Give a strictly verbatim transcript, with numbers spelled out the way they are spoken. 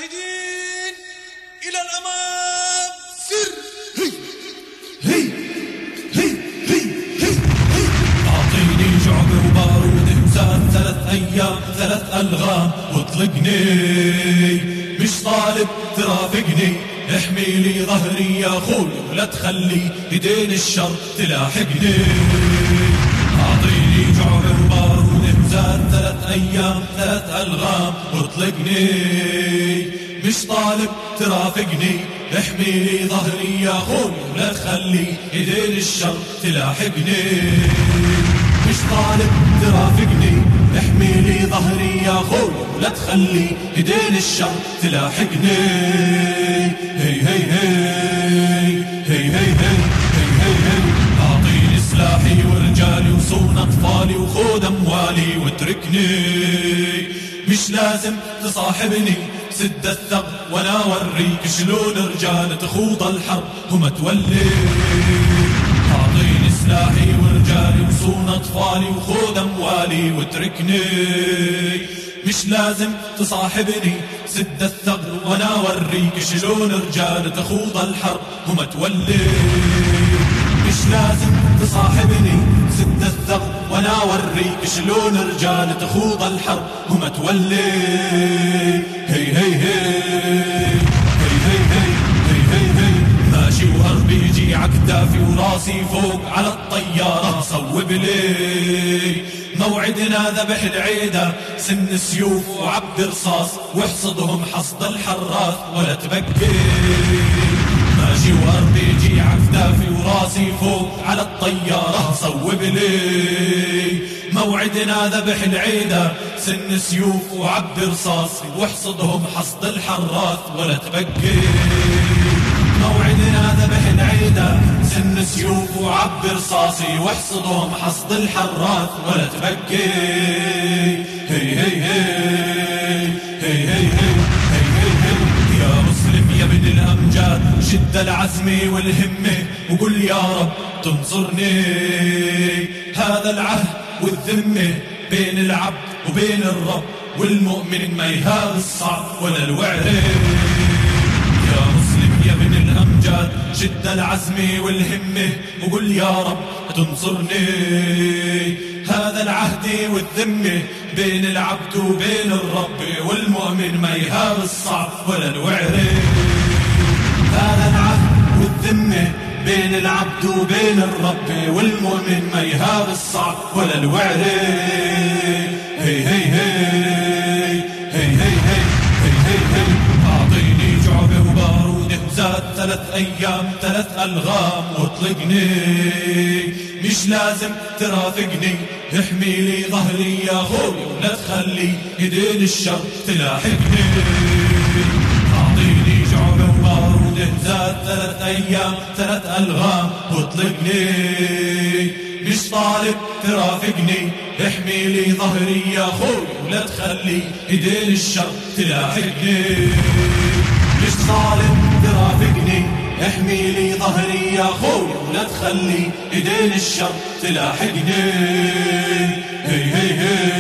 مجاهدين إلى الأمام سر. هي هي هي هي هي هي أعطيني شعب وبارود زاد ثلاث أيام ثلاث ألغام واطلقني، مش طالب ترافقني، احمي لي ظهري يا خوي ولا تخلي ايدين الشر تلاحقني. أعطيني شعب وبارود زاد ثلاث أيام ثلاث ألغام واطلقني، مش طالب ترافقني، احمي لي ظهري يا خوي ولا تخلي ايدين الشر تلاحقني. مش طالب ترافقني، احمي لي ظهري يا خوي ولا تخلي ايدين الشر تلاحقني. هي هي هي هي هي هي هي هي اعطيني سلاحي ورجالي وصون اطفالي وخذ اموالي واتركني، مش لازم تصاحبني، سد الثغر وانا اوريك شلون رجال تخوض الحرب وما تولي. اعطيني سلاحي ورجالي وصون اطفالي وخذ اموالي واتركني، مش لازم تصاحبني، سد الثغر وانا اوريك شلون رجال تخوض الحرب وما تولي. مش لازم تصاحبني، سد الثغر وانا اوريك شلون رجال تخوض الحرب وما تولي. هي هي هي هي هي هي هي هي ماشي واربيجي عكتافي وراسي فوق على الطيارة صوب لي، موعدنا ذبح العيدة سن السيوف وعبد رصاص واحصدهم حصد الحراث ولا تبكي. ماشي واربيجي عكتافي وراسي فوق على الطيارة صوب لي، موعدنا ذبح العيدة سن سيوف وعبد رصاص واحصدهم حصد الحراث ولا تبكي. موعدنا ذبح العيدة سن سيوف وعبد رصاصي واحصدهم حصد الحراث ولا تبكي. هي هي هي هي هي هي هي هي يا مسلم يا ابن الأمجاد شد العزم والهمة وقل يا رب تنصرني. هذا العهد والذمة بين العبد وبين الرب، والمؤمن ما يهاب الصعب ولا الوعرة. يا مسلم يا ابن الأمجاد شد العزم والهمة وقل يا رب تنصرني. هذا العهد والذمة بين العبد وبين الرب، والمؤمن ما يهاب الصعب ولا الوعرة. هذا العهد والذمة بين العبد وبين الرب، والمؤمن ما يهاب الصعب ولا الوعرة. هي هي هي هي هي هي هي هي أعطيني شعبة وبارودة زاد ثلاث أيام ثلاث ألغام واطلقني، مش لازم ترافقني، احمي لي ظهري يا خوي ولا تخلي ايدين الشر تلاحقني. أعطيني شعبة وبارودة زاد ثلاث أيام ثلاث ألغام واطلقني، مش طالب ترافقني، احمي لي ظهري يا خوي ولا تخلي ايدين الشر تلاحقني. مش طالب ترافقني، احمي لي ظهري يا خوي ولا تخلي ايدين الشر تلاحقني. هي هي هي